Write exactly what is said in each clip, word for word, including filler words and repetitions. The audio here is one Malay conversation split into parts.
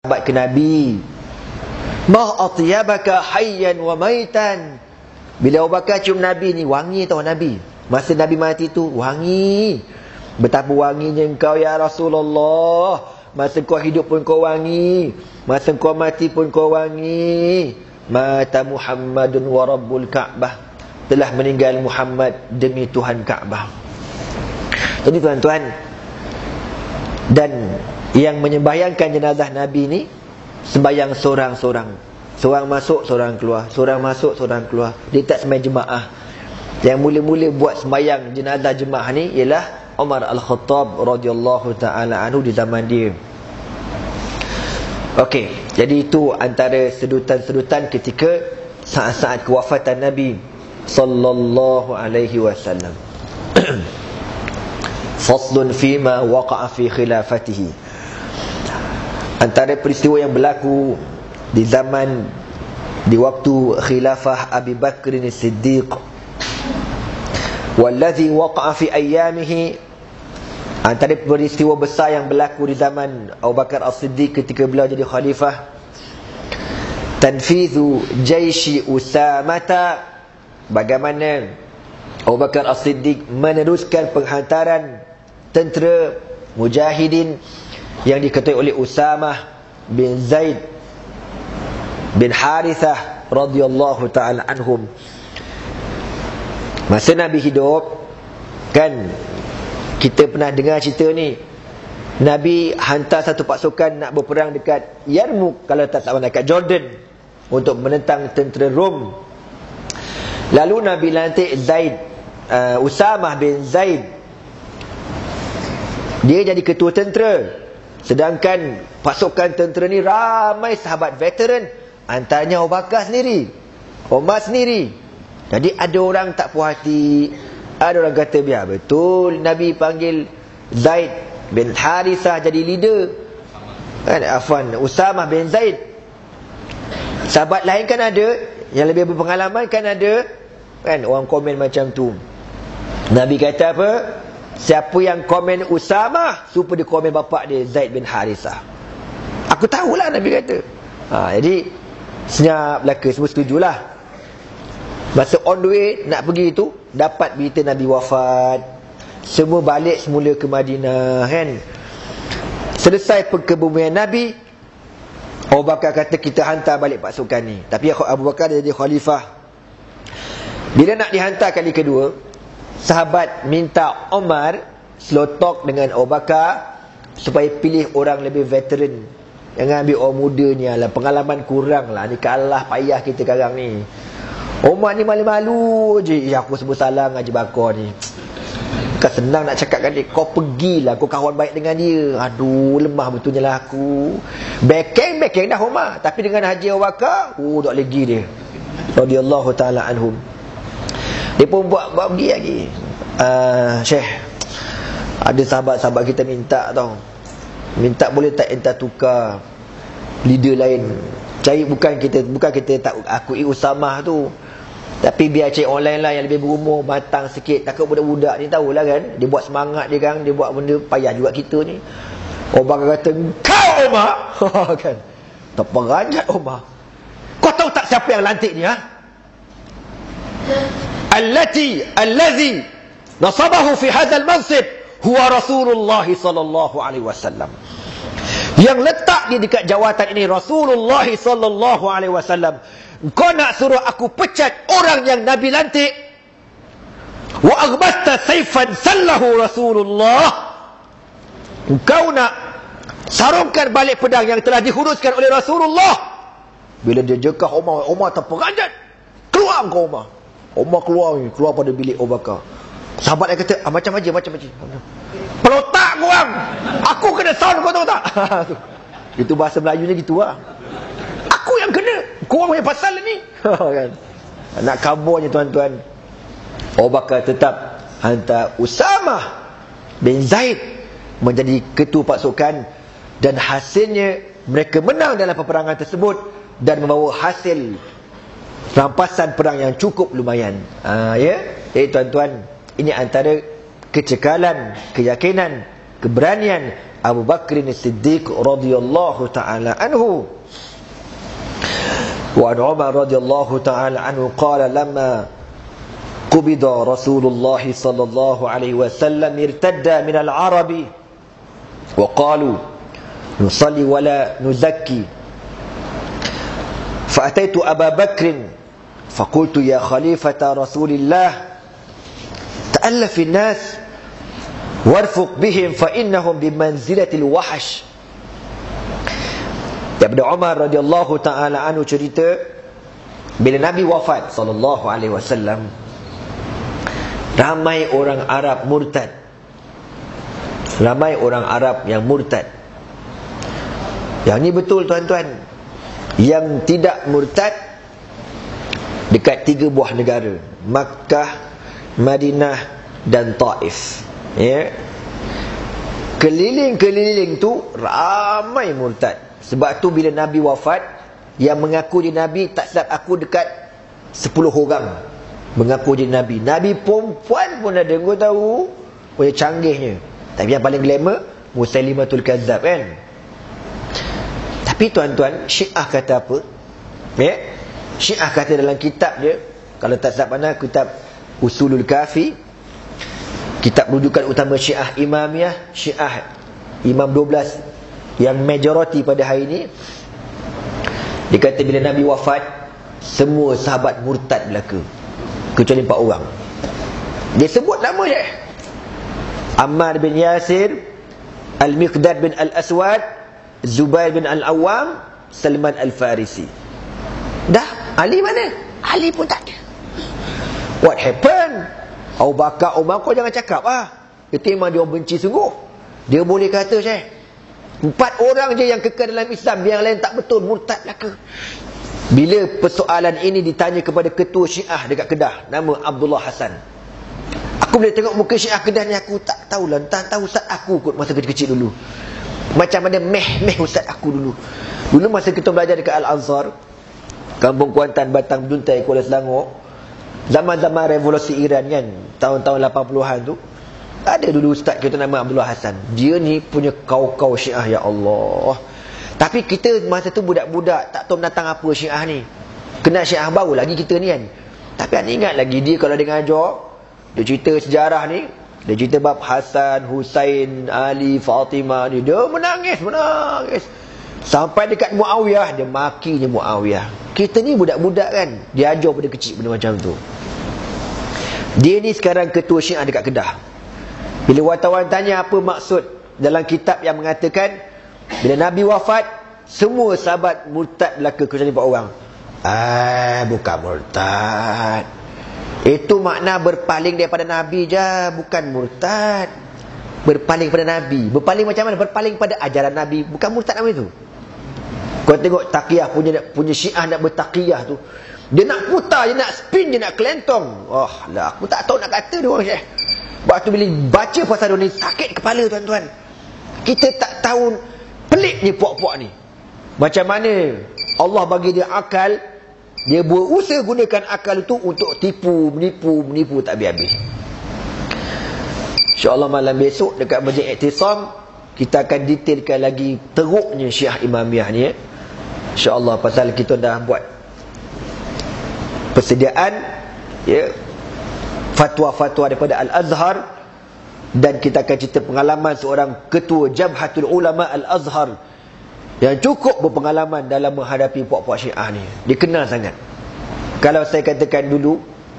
sahabat ke Nabi, ma atyabaka hayyan wa maitan. Bila Abu Bakar cium Nabi ni, wangi tau Nabi. Masa Nabi mati tu wangi. Betapa wanginya engkau ya Rasulullah. Masa kau hidup pun kau wangi, masa kau mati pun kau wangi. Mata Muhammadun wa rabbul Ka'bah. Telah meninggal Muhammad demi Tuhan Ka'bah. Jadi tuan-tuan, dan yang menyembahyangkan jenazah Nabi ni sembahyang seorang-seorang. Seorang masuk, seorang keluar. Seorang masuk, seorang keluar. Dia tak sembahyang jemaah. Yang mula-mula buat sembahyang jenazah jemaah ni ialah Umar Al-Khattab radhiyallahu ta'ala anhu di zaman dia. Okey, jadi itu antara sedutan-sedutan ketika saat-saat kewafatan Nabi sallallahu alaihi wasallam. Faslun fima waqa'a fi khilafatihi. Antara peristiwa yang berlaku di zaman, di waktu khilafah Abi Bakr As-Siddiq, wallazi waqa'a fi ayyamihi. Antara peristiwa besar yang berlaku di zaman Abu Bakar As-Siddiq ketika beliau jadi khalifah, tanfizu jaishi Usamata. Bagaimana Abu Bakar As-Siddiq meneruskan penghantaran tentera mujahidin yang diketuai oleh Usamah bin Zaid bin Harithah radhiyallahu ta'ala anhum. Masa Nabi hidup, kan, kita pernah dengar cerita ni, Nabi hantar satu pasukan nak berperang dekat Yarmouk, kalau tak salah dekat Jordan, untuk menentang tentera Rom. Lalu Nabi lantik Zaid, uh, Usamah bin Zaid, dia jadi ketua tentera. Sedangkan pasukan tentera ni ramai sahabat veteran, antaranya Abu Bakar sendiri, Umar sendiri. Jadi ada orang tak puas hati, ada orang kata biar betul Nabi panggil Zaid bin Harithah jadi leader, kan, Afwan, Usamah bin Zaid. Sahabat lain kan ada yang lebih berpengalaman, kan ada, kan, orang komen macam tu. Nabi kata apa? Siapa yang komen Usamah, supaya dia komen bapak dia Zaid bin Harithah. Aku tahulah, Nabi kata. Ha, jadi senyap belaka, semua setujulah. Masa on the way nak pergi tu, dapat berita Nabi wafat. Semua balik semula ke Madinah, kan. Selesai kebumian Nabi, Abu Bakar kata kita hantar balik pasukan ni. Tapi Abu Bakar dia jadi khalifah. Bila nak dihantar kali kedua, sahabat minta Umar slow talk dengan Abu Bakar supaya pilih orang lebih veteran. Jangan ambil orang muda ni lah, pengalaman kurang lah, ni kalah payah kita sekarang ni. Umar ni malu-malu je. Ya, aku sebut salah dengan Haji Bakar ni. Bukan senang nak cakap dengan dia. Kau pergilah, kau kawan baik dengan dia. Aduh, lemah betulnya lah aku. Bekeng-bekeng dah Umar. Tapi dengan Haji Abu Bakar, oh, tak lagi dia, radhiyallahu ta'ala anhum. Dia pun buat buat pergi lagi. Uh, Syekh, ada sahabat-sahabat kita minta tau, minta boleh tak enta tukar leader lain. Cari, bukan kita bukan kita tak akui Usamah tu, tapi biar cari orang lain lah yang lebih berumur, matang sikit. Takut budak-budak ni tahulah kan, dia buat semangat dia kan, dia buat benda payah juga kita ni. Orang kata, kau Umar kan, terperanjat Umar. Kau tahu tak siapa yang lantik ni, ha? Allati allazi nasabahu fi hadzal mansib huwa Rasulullah sallallahu alaihi wasallam. Yang letak dia dekat jawatan ini Rasulullah sallallahu alaihi wasallam. Kau nak suruh aku pecat orang yang Nabi lantik? Wa aghbasta sayfan sallahu Rasulullah. Kau nak sarungkan balik pedang yang telah dihuruskan oleh Rasulullah. Bila dia jekah Umar, Umar terperanjat. Keluar kau Umar. Umar keluar ni, keluar pada bilik Abu Bakar. Sahabat yang kata, ah, macam aja, macam aja. Pelotak korang, aku kena sound, kau tahu tak? Itu bahasa Melayunya gitu lah. Aku yang kena, korang punya pasal ni. Kan? Nak kabarnya tuan-tuan, Abu Bakar tetap hantar Usamah bin Zaid menjadi ketua pasukan, dan hasilnya mereka menang dalam peperangan tersebut dan membawa hasil rampasan perang yang cukup lumayan. Ha, ya, jadi tuan-tuan, ini antara kecekalan, keyakinan, keberanian Abu Bakr As-Siddiq radhiyallahu ta'ala anhu. Wa an Umar radhiyallahu ta'ala anhu qala lamma qubida Rasulullah sallallahu alaihi wasallam irtadda min al-arabi wa qalu nusalli wa la nuzakki fa ataitu Abu Bakr fa qultu ya khalifata Rasulillah ta'allaf an-nas warfuq bihim fa innahum bimanzilatil wahash. Daripada Umar radhiyallahu ta'ala anhu cerita, bila Nabi wafat sallallahu alaihi wasallam, ramai orang Arab murtad. Ramai orang Arab yang murtad. Yang ni betul tuan-tuan. Yang tidak murtad dekat tiga buah negara, Makkah, Madinah dan Taif. Ya. Keliling-keliling tu ramai murtad. Sebab tu bila Nabi wafat, yang mengaku dia Nabi, tak silap aku dekat sepuluh orang mengaku dia Nabi. Nabi perempuan pun ada, kau tahu, punya canggihnya. Tapi yang paling glamour Musailimatul Kadzab kan. Tapi tuan-tuan, Syiah kata apa? Ya? Syiah kata dalam kitab dia, kalau tak silap mana, kitab Usulul Kafi, kitab rujukan utama Syiah Imamiyah, Syiah Imam dua belas yang majoriti pada hari ini, dia kata bila Nabi wafat, semua sahabat murtad belaka, kecuali empat orang. Dia sebut nama je: Ammar bin Yasir, Al-Miqdad bin Al-Aswad, Zubair bin Al-Awwam, Salman Al-Farisi. Dah, Ali mana? Ali pun tak ada. What happened? Abu Bakar, Umar, kau jangan cakap lah. Itu memang dia benci sungguh. Dia boleh kata, Syekh, empat orang je yang kekal dalam Islam, yang lain tak betul, murtad belaka. Bila persoalan ini ditanya kepada ketua Syiah dekat Kedah, nama Abdullah Hasan, aku boleh tengok muka Syiah Kedah ni, aku tak tahulah, entah tahu ustaz aku kot masa kecil-kecil dulu. Macam mana meh-meh ustaz aku dulu. Dulu masa kita belajar dekat Al-Azhar, Kampung Kuantan, Batang Juntai, Kuala Selangor, zaman-zaman revolusi Iran kan, tahun-tahun lapan puluhan tu, ada dulu ustaz kita nama Abdullah Hasan. Dia ni punya kau-kau Syiah, ya Allah. Tapi kita masa tu budak-budak, tak tahu menatang apa Syiah ni. Kena Syiah baru lagi kita ni kan. Tapi anda ingat lagi, dia kalau dia ngajar, dia cerita sejarah ni, dia cerita bab Hasan, Husain, Ali, Fatimah ni, dia menangis, menangis. Sampai dekat Muawiyah, dia makinya Muawiyah. Kita ni budak-budak kan, dia ajar pada kecil benda macam tu. Dia ni sekarang ketua Syiah dekat Kedah. Bila wartawan tanya apa maksud dalam kitab yang mengatakan bila Nabi wafat, semua sahabat murtad belaka kecuali empat orang. Ah, bukan murtad. Itu makna berpaling daripada Nabi je, bukan murtad. Berpaling pada Nabi. Berpaling macam mana? Berpaling pada ajaran Nabi, bukan murtad nama itu. Kau tengok taqiyah punya punya Syiah nak bertaqiyah tu, dia nak putar, dia nak spin, dia nak kelentong. Oh lah, aku tak tahu nak kata dia orang Syekh. Waktu bila baca pasal dia ni, sakit kepala tuan-tuan. Kita tak tahu peliknya puak-puak ni. Macam mana Allah bagi dia akal, dia berusaha gunakan akal itu untuk tipu, menipu, menipu tak habis-habis. InsyaAllah malam besok dekat Masjid Iktisam, kita akan detailkan lagi teruknya Syiah Imamiyah ni, eh? InsyaAllah, pasal kita dah buat persediaan, ya, fatwa-fatwa daripada Al-Azhar, dan kita akan cerita pengalaman seorang ketua Jabhatul Ulama Al-Azhar yang cukup berpengalaman dalam menghadapi puak-puak Syiah ni. Dikenal sangat. Kalau saya katakan dulu,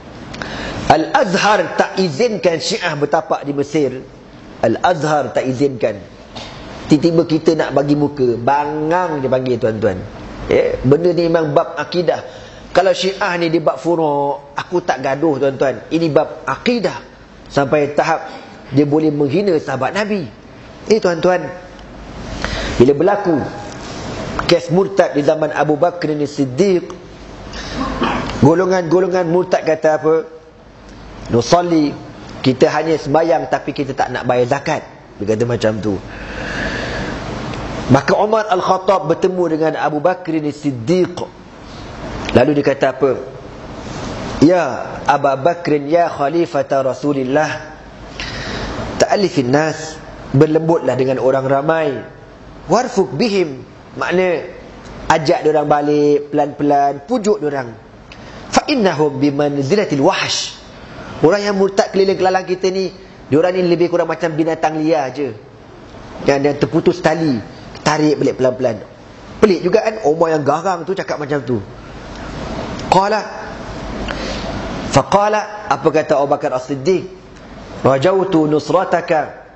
Al-Azhar tak izinkan Syiah bertapak di Mesir, Al-Azhar tak izinkan. Tiba-tiba kita nak bagi muka, bangang dia panggil tuan-tuan. Eh, benda ni memang bab akidah. Kalau Syiah ni di bab furu', aku tak gaduh tuan-tuan. Ini bab akidah. Sampai tahap dia boleh menghina sahabat Nabi. Eh tuan-tuan, bila berlaku kes murtad di zaman Abu Bakr As-Siddiq, golongan-golongan murtad kata apa? Nusalli, kita hanya sembahyang tapi kita tak nak bayar zakat. Dia kata macam tu. Maka Umar Al-Khattab bertemu dengan Abu Bakr As-Siddiq. Lalu dia kata apa? Ya Abu Bakr, ya Khalifata Rasulillah, ta'alifin nas berlembutlah dengan orang ramai. Warfuk bihim, makna ajak diorang balik pelan-pelan, pujuk diorang. Fa innahum bimanzilatil wahsh. Orang yang murtad keliling-kelalang kita ni, diorang ni lebih kurang macam binatang liar je, yang dia terputus tali, tarik balik pelan-pelan. Pelik juga kan, Umar yang garang tu cakap macam tu. Qala, faqala, apa kata Abu Bakar As-Siddiq, rajautu nusrataka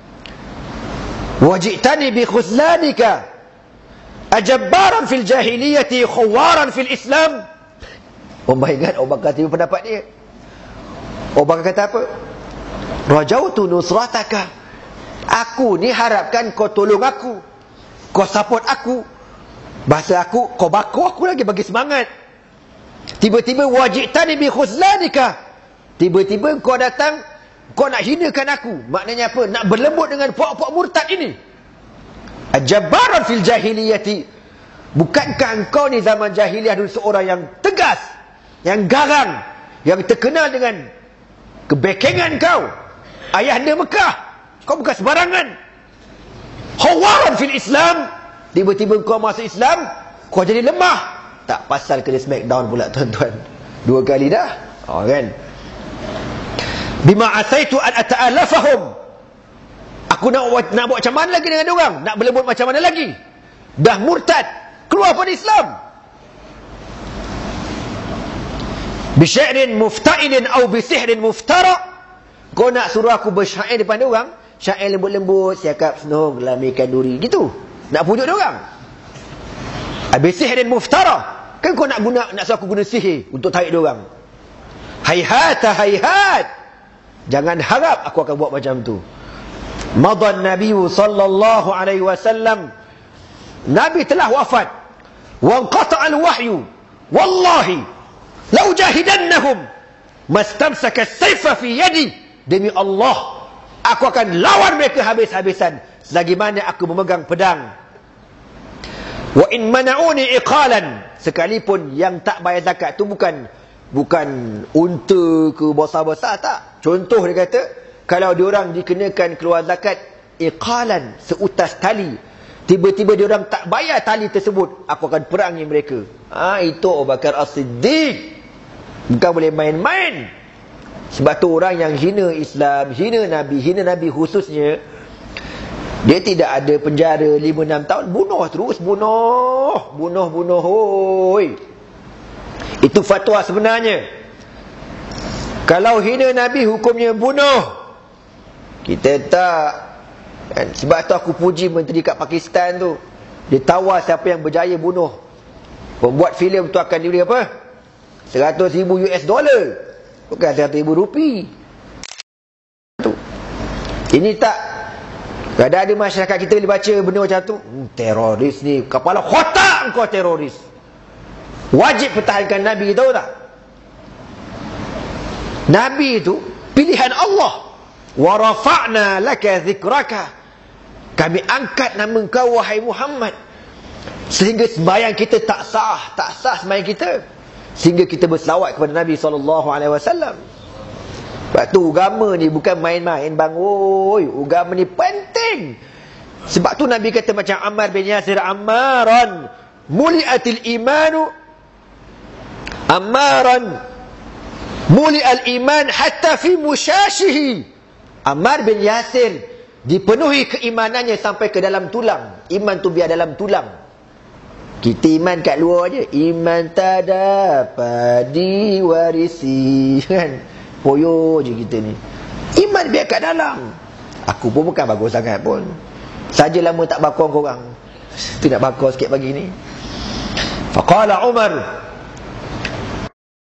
wajitani bi khuzlanika ajabbaran fil jahiliyati khawaran fil Islam. Umar ingat Abu Bakar tiba pendapat dia. Abu Bakar kata apa? Rajautu nusrataka, aku ni harapkan kau tolong aku, kau support aku. Bahasa aku, kau baku aku lagi, bagi semangat. Tiba-tiba wajitani bi khuzlanika, tiba-tiba kau datang, kau nak hinakan aku. Maknanya apa? Nak berlembut dengan puak-puak murtad ini. Ajabaran fil jahiliyati, bukankah engkau ni zaman jahiliah dulu seorang yang tegas, yang garang, yang terkenal dengan kebekengan kau, ayahanda Mekah. Kau bukan sebarangan. Khawaran fil Islam, tiba-tiba kau masuk Islam, kau jadi lemah. Tak pasal kena smackdown pula tuan-tuan, dua kali dah. Oh kan, bima asaitu an ata'alafahum, aku nak buat, nak buat macam mana lagi dengan orang, nak berlembut macam mana lagi, dah murtad, keluar pada Islam. Bisyairin mufta'ilin au bisihrin muftara, kau nak suruh aku bersyair depan orang, syair lembut-lembut, siakap senung, lamikan duri, gitu, nak pujuk dia orang. Bisihrin muftara, kan kau nak guna, nak suruh aku guna sihir untuk tarik dia orang. Hayhata hayhat, jangan harap aku akan buat macam tu. Madan Nabi sallallahu alaihi wasallam, Nabi telah wafat. Wa qata'al wahyu, wallahi la ujahidannahum mastamsaka as-sayfa fi yadi, demi Allah aku akan lawan mereka habis-habisan selagi mana aku memegang pedang. Wa in mana'uni iqalan, sekalipun yang tak bayar zakat tu bukan bukan unta ke besar-besar, tak. Contoh dia kata, kalau diorang dikenakan keluar zakat iqalan, seutas tali, tiba-tiba diorang tak bayar tali tersebut, aku akan perangi mereka. Ha, itu Abu Bakar As-Siddiq. Bukan boleh main-main. Sebab tu orang yang hina Islam, hina Nabi, hina Nabi khususnya, dia tidak ada penjara lima enam tahun, bunuh terus, bunuh, bunuh, bunuh, hoi. Itu fatwa sebenarnya. Kalau hina Nabi hukumnya bunuh. Kita tak. Sebab tu aku puji menteri kat Pakistan tu, dia tawar siapa yang berjaya bunuh. Pembuat filem tu akan diberi apa? seratus ribu U S dollar. Bukan seratus ribu rupiah. Tu. Ini tak. Kadang ada masyarakat kita boleh baca benda macam tu, hmm, teroris ni, kepala khotak kau teroris. Wajib pertahankan Nabi, tahu tak? Nabi itu pilihan Allah. Wa rafa'na laka zikraka, kami angkat nama kau wahai Muhammad, sehingga sembahyang kita tak sah, tak sah sembahyang kita, sehingga kita berselawat kepada Nabi sallallahu alaihi wasallam. Sebab tu agama ni bukan main-main bang. Oi, agama ni penting. Sebab tu Nabi kata macam Ammar bin Yasir, Ammaran muliatil imanu, Ammaran mulial iman hatta fi mushashihi. Ammar bin Yasir dipenuhi keimanannya sampai ke dalam tulang. Iman tu biar dalam tulang. Kita iman kat luar je, iman tak dapat diwarisi, kan? Poyo je kita ni. Iman biar kat dalam. Aku pun bukan bagus sangat pun, saja lama tak bakar korang, tu nak bakar sikit pagi ni. Faqala Umar,